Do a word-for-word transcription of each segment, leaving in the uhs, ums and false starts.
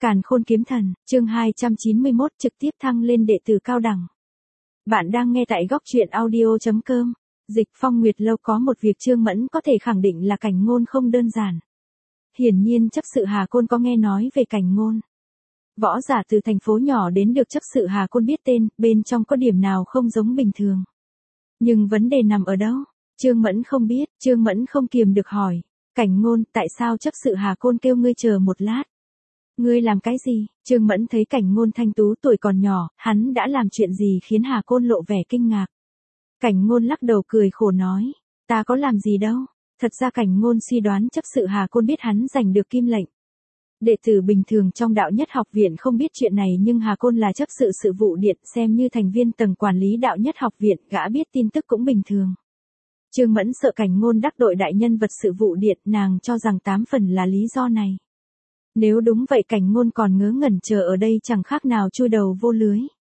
Càn Khôn Kiếm Thần, chương hai trăm chín mươi mốt trực tiếp thăng lên đệ tử cao đẳng. Bạn đang nghe tại góc truyện audio chấm com. Dịch Phong Nguyệt Lâu có một việc Trương Mẫn có thể khẳng định là Cảnh Ngôn không đơn giản. Hiển nhiên chấp sự Hà Côn có nghe nói về Cảnh Ngôn. Võ giả từ thành phố nhỏ đến được chấp sự Hà Côn biết tên, bên trong có điểm nào không giống bình thường. Nhưng vấn đề nằm ở đâu? Trương Mẫn không biết, Trương Mẫn không kiềm được hỏi. Cảnh Ngôn, tại sao chấp sự Hà Côn kêu ngươi chờ một lát? Ngươi làm cái gì? Trương Mẫn thấy Cảnh Ngôn thanh tú tuổi còn nhỏ, hắn đã làm chuyện gì khiến Hà Côn lộ vẻ kinh ngạc. Cảnh Ngôn lắc đầu cười khổ nói, ta có làm gì đâu. Thật ra Cảnh Ngôn suy đoán chấp sự Hà Côn biết hắn giành được kim lệnh. Đệ tử bình thường trong đạo nhất học viện không biết chuyện này, nhưng Hà Côn là chấp sự sự vụ điện, xem như thành viên tầng quản lý đạo nhất học viện, gã biết tin tức cũng bình thường. Trương Mẫn sợ Cảnh Ngôn đắc tội đại nhân vật sự vụ điện, nàng cho rằng tám phần là lý do này. Nếu đúng vậy Cảnh Ngôn còn ngớ ngẩn chờ ở đây chẳng khác nào chui đầu vô lưới.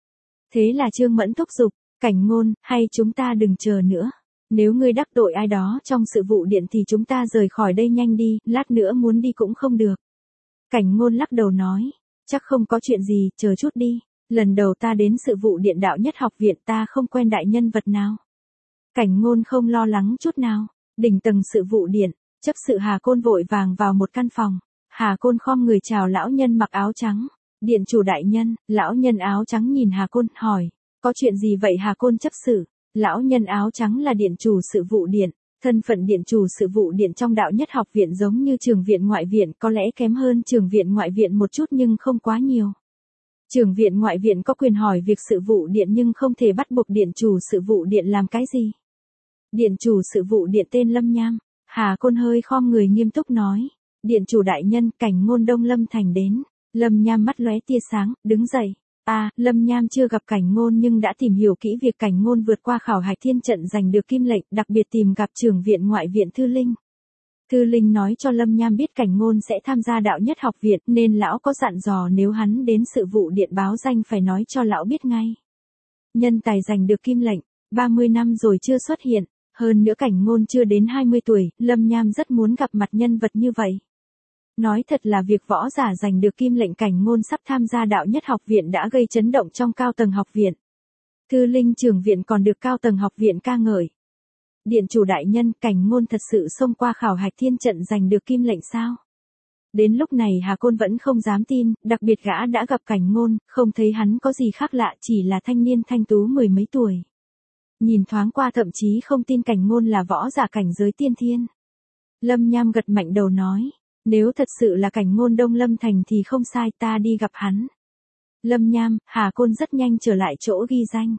Thế là Trương Mẫn thúc giục, Cảnh Ngôn, hay chúng ta đừng chờ nữa. Nếu ngươi đắc tội ai đó trong sự vụ điện thì chúng ta rời khỏi đây nhanh đi, lát nữa muốn đi cũng không được. Cảnh Ngôn lắc đầu nói, chắc không có chuyện gì, chờ chút đi. Lần đầu ta đến sự vụ điện đạo nhất học viện ta không quen đại nhân vật nào. Cảnh Ngôn không lo lắng chút nào. Đỉnh tầng sự vụ điện, chấp sự Hà Côn vội vàng vào một căn phòng. Hà Côn khom người chào lão nhân mặc áo trắng. Điện chủ đại nhân. Lão nhân áo trắng nhìn Hà Côn, hỏi, có chuyện gì vậy Hà Côn chấp sự? Lão nhân áo trắng là điện chủ sự vụ điện. Thân phận điện chủ sự vụ điện trong đạo nhất học viện giống như trường viện ngoại viện, có lẽ kém hơn trường viện ngoại viện một chút nhưng không quá nhiều. Trường viện ngoại viện có quyền hỏi việc sự vụ điện nhưng không thể bắt buộc điện chủ sự vụ điện làm cái gì. Điện chủ sự vụ điện tên Lâm Nham. Hà Côn hơi khom người nghiêm túc nói, điện chủ đại nhân, Cảnh Ngôn Đông Lâm Thành đến. Lâm Nham mắt lóe tia sáng, đứng dậy. À, Lâm Nham chưa gặp Cảnh Ngôn nhưng đã tìm hiểu kỹ việc Cảnh Ngôn vượt qua khảo hạch thiên trận giành được kim lệnh, đặc biệt tìm gặp trưởng viện ngoại viện Thư Linh. Thư Linh nói cho Lâm Nham biết Cảnh Ngôn sẽ tham gia đạo nhất học viện, nên lão có dặn dò nếu hắn đến sự vụ điện báo danh phải nói cho lão biết ngay. Nhân tài giành được kim lệnh, ba mươi năm rồi chưa xuất hiện, hơn nữa Cảnh Ngôn chưa đến hai mươi tuổi, Lâm Nham rất muốn gặp mặt nhân vật như vậy. Nói thật là việc võ giả giành được kim lệnh Cảnh Ngôn sắp tham gia đạo nhất học viện đã gây chấn động trong cao tầng học viện. Thư Linh trưởng viện còn được cao tầng học viện ca ngợi. Điện chủ đại nhân, Cảnh Ngôn thật sự xông qua khảo hạch thiên trận giành được kim lệnh sao? Đến lúc này Hà Côn vẫn không dám tin, đặc biệt gã đã gặp Cảnh Ngôn, không thấy hắn có gì khác lạ, chỉ là thanh niên thanh tú mười mấy tuổi. Nhìn thoáng qua thậm chí không tin Cảnh Ngôn là võ giả cảnh giới tiên thiên. Lâm Nham gật mạnh đầu nói, nếu thật sự là Cảnh Ngôn Đông Lâm Thành thì không sai, ta đi gặp hắn. Lâm Nham, Hà Côn rất nhanh trở lại chỗ ghi danh.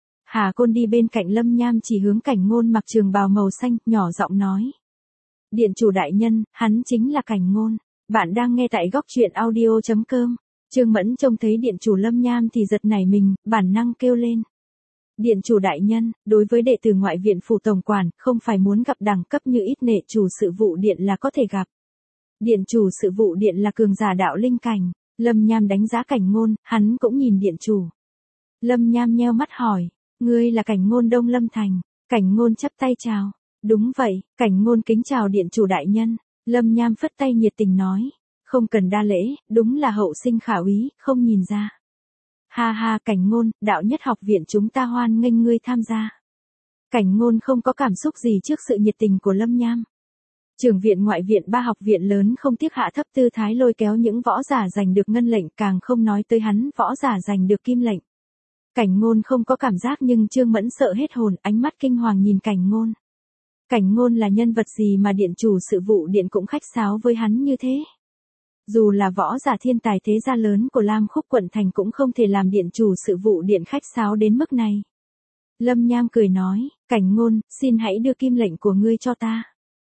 Hà Côn đi bên cạnh Lâm Nham chỉ hướng Cảnh Ngôn mặc trường bào màu xanh, nhỏ giọng nói. Điện chủ đại nhân, hắn chính là Cảnh Ngôn. Bạn đang nghe tại góc truyện audio chấm com. Trương Mẫn trông thấy điện chủ Lâm Nham thì giật nảy mình, bản năng kêu lên. Điện chủ đại nhân, đối với đệ tử ngoại viện phủ tổng quản, không phải muốn gặp đẳng cấp như ít nệ chủ sự vụ điện là có thể gặp. Điện chủ sự vụ điện là cường giả đạo linh cảnh. Lâm Nham đánh giá Cảnh Ngôn, hắn cũng nhìn điện chủ. Lâm Nham nheo mắt hỏi, ngươi là Cảnh Ngôn Đông Lâm Thành? Cảnh Ngôn chắp tay chào. Đúng vậy, Cảnh Ngôn kính chào điện chủ đại nhân. Lâm Nham phất tay nhiệt tình nói, không cần đa lễ, đúng là hậu sinh khả úy, không nhìn ra. Ha ha, Cảnh Ngôn, đạo nhất học viện chúng ta hoan nghênh ngươi tham gia. Cảnh Ngôn không có cảm xúc gì trước sự nhiệt tình của Lâm Nham. Trưởng viện ngoại viện ba học viện lớn không tiếc hạ thấp tư thái lôi kéo những võ giả giành được ngân lệnh, càng không nói tới hắn võ giả giành được kim lệnh. Cảnh Ngôn không có cảm giác nhưng Trương Mẫn sợ hết hồn, ánh mắt kinh hoàng nhìn Cảnh Ngôn. Cảnh Ngôn là nhân vật gì mà điện chủ sự vụ điện cũng khách sáo với hắn như thế? Dù là võ giả thiên tài thế gia lớn của Lam Khúc quận thành cũng không thể làm điện chủ sự vụ điện khách sáo đến mức này. Lâm Nham cười nói, Cảnh Ngôn, xin hãy đưa kim lệnh của ngươi cho ta.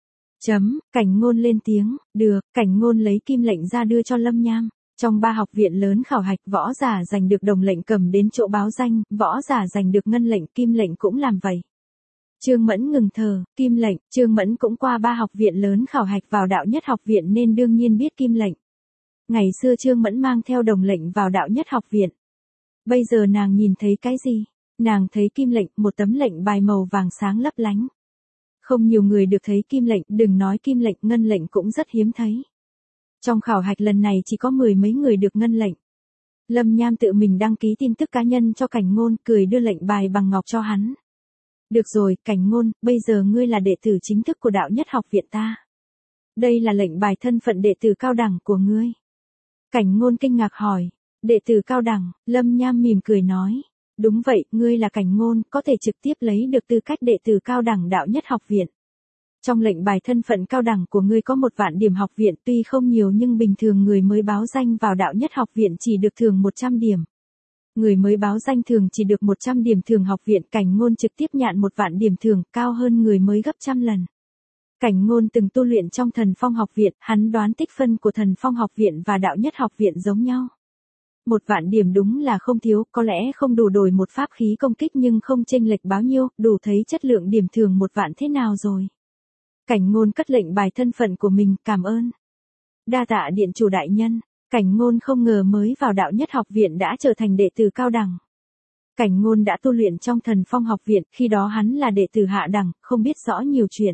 Chấm, Cảnh Ngôn lên tiếng, được, Cảnh Ngôn lấy kim lệnh ra đưa cho Lâm Nham. Trong ba học viện lớn khảo hạch võ giả giành được đồng lệnh cầm đến chỗ báo danh, võ giả giành được ngân lệnh kim lệnh cũng làm vậy. Trương Mẫn ngừng thờ, kim lệnh, Trương Mẫn cũng qua ba học viện lớn khảo hạch vào đạo nhất học viện nên đương nhiên biết kim lệnh. Ngày xưa Trương Mẫn mang theo đồng lệnh vào đạo nhất học viện. Bây giờ nàng nhìn thấy cái gì? Nàng thấy kim lệnh, một tấm lệnh bài màu vàng sáng lấp lánh. Không nhiều người được thấy kim lệnh, đừng nói kim lệnh, ngân lệnh cũng rất hiếm thấy. Trong khảo hạch lần này chỉ có mười mấy người được ngân lệnh. Lâm Nham tự mình đăng ký tin tức cá nhân cho Cảnh Ngôn, cười đưa lệnh bài bằng ngọc cho hắn. Được rồi, Cảnh Ngôn, bây giờ ngươi là đệ tử chính thức của Đạo Nhất Học Viện ta. Đây là lệnh bài thân phận đệ tử cao đẳng của ngươi. Cảnh Ngôn kinh ngạc hỏi, đệ tử cao đẳng, Lâm Nham mỉm cười nói. Đúng vậy, ngươi là Cảnh Ngôn, có thể trực tiếp lấy được tư cách đệ tử cao đẳng Đạo Nhất Học Viện. Trong lệnh bài thân phận cao đẳng của ngươi có một vạn điểm học viện, tuy không nhiều nhưng bình thường người mới báo danh vào Đạo Nhất Học Viện chỉ được thường một trăm điểm. Người mới báo danh thường chỉ được một trăm điểm thường học viện, Cảnh Ngôn trực tiếp nhận một vạn điểm thường, cao hơn người mới gấp trăm lần. Cảnh Ngôn từng tu luyện trong Thần Phong Học Viện, hắn đoán tích phân của Thần Phong Học Viện và Đạo Nhất Học Viện giống nhau. Một vạn điểm đúng là không thiếu, có lẽ không đủ đổi một pháp khí công kích nhưng không chênh lệch bao nhiêu, đủ thấy chất lượng điểm thường một vạn thế nào rồi. Cảnh Ngôn cất lệnh bài thân phận của mình, cảm ơn. Đa tạ điện chủ đại nhân. Cảnh Ngôn không ngờ mới vào Đạo Nhất Học Viện đã trở thành đệ tử cao đẳng. Cảnh Ngôn đã tu luyện trong Thần Phong Học Viện, khi đó hắn là đệ tử hạ đẳng, không biết rõ nhiều chuyện.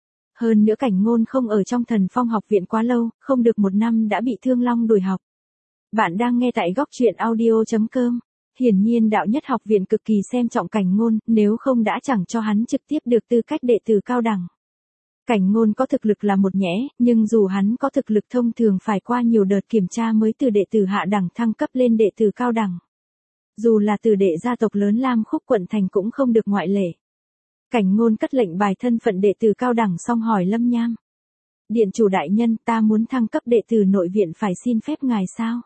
Hơn nữa Cảnh Ngôn không ở trong Thần Phong Học Viện quá lâu, không được một năm đã bị Thương Long đuổi học. Bạn đang nghe tại góc truyện audio chấm com. Hiển nhiên Đạo Nhất Học Viện cực kỳ xem trọng Cảnh Ngôn, nếu không đã chẳng cho hắn trực tiếp được tư cách đệ tử cao đẳng. Cảnh Ngôn có thực lực là một nhẽ, nhưng dù hắn có thực lực thông thường phải qua nhiều đợt kiểm tra mới từ đệ tử hạ đẳng thăng cấp lên đệ tử cao đẳng. Dù là từ đệ gia tộc lớn Lam Khúc quận thành cũng không được ngoại lệ. Cảnh Ngôn cất lệnh bài thân phận đệ tử cao đẳng xong hỏi Lâm Nham. Điện chủ đại nhân, ta muốn thăng cấp đệ tử nội viện phải xin phép ngài sao?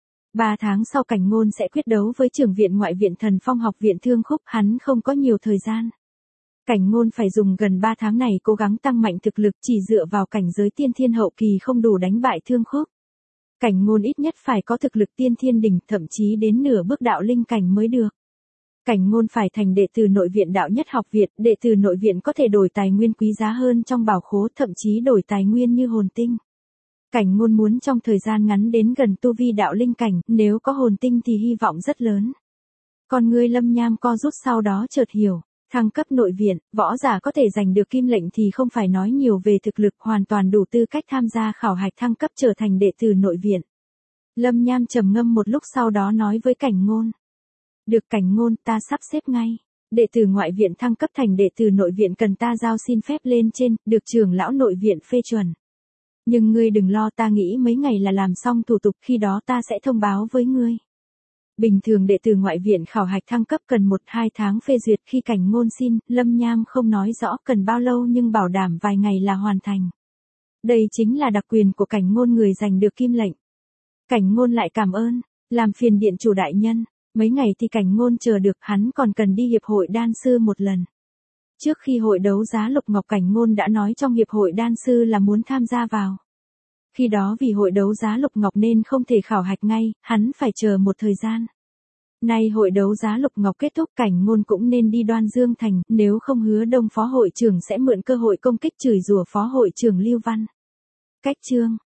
Ba tháng sau Cảnh Ngôn sẽ quyết đấu với trưởng viện ngoại viện Thần Phong Học Viện Thương Khúc, hắn không có nhiều thời gian. Cảnh Ngôn phải dùng gần ba tháng này cố gắng tăng mạnh thực lực, chỉ dựa vào cảnh giới tiên thiên hậu kỳ không đủ đánh bại Thương Khúc. Cảnh Ngôn ít nhất phải có thực lực tiên thiên đỉnh, thậm chí đến nửa bước đạo linh cảnh mới được. Cảnh Ngôn phải thành đệ tử nội viện Đạo Nhất Học Viện, đệ tử nội viện có thể đổi tài nguyên quý giá hơn trong bảo khố, thậm chí đổi tài nguyên như hồn tinh. Cảnh Ngôn muốn trong thời gian ngắn đến gần tu vi đạo linh cảnh, nếu có hồn tinh thì hy vọng rất lớn. Con ngươi Lâm Nham co rút sau đó chợt hiểu. Thăng cấp nội viện, võ giả có thể giành được kim lệnh thì không phải nói nhiều về thực lực, hoàn toàn đủ tư cách tham gia khảo hạch thăng cấp trở thành đệ tử nội viện. Lâm Nham trầm ngâm một lúc sau đó nói với Cảnh Ngôn. Được Cảnh Ngôn, ta sắp xếp ngay. Đệ tử ngoại viện thăng cấp thành đệ tử nội viện cần ta giao xin phép lên trên, được trưởng lão nội viện phê chuẩn. Nhưng ngươi đừng lo, ta nghĩ mấy ngày là làm xong thủ tục, khi đó ta sẽ thông báo với ngươi. Bình thường đệ tử ngoại viện khảo hạch thăng cấp cần một hai tháng phê duyệt, khi Cảnh Ngôn xin, Lâm Nham không nói rõ cần bao lâu nhưng bảo đảm vài ngày là hoàn thành. Đây chính là đặc quyền của Cảnh Ngôn, người giành được kim lệnh. Cảnh Ngôn lại cảm ơn, làm phiền điện chủ đại nhân, mấy ngày thì Cảnh Ngôn chờ được, hắn còn cần đi hiệp hội đan sư một lần. Trước khi hội đấu giá Lục Ngọc, Cảnh Ngôn đã nói trong hiệp hội đan sư là muốn tham gia vào. Khi đó vì hội đấu giá Lục Ngọc nên không thể khảo hạch ngay, hắn phải chờ một thời gian. Nay hội đấu giá Lục Ngọc kết thúc, Cảnh Ngôn cũng nên đi Đoan Dương Thành, nếu không Hứa Đông phó hội trưởng sẽ mượn cơ hội công kích chửi rủa phó hội trưởng Lưu Văn. Cách chương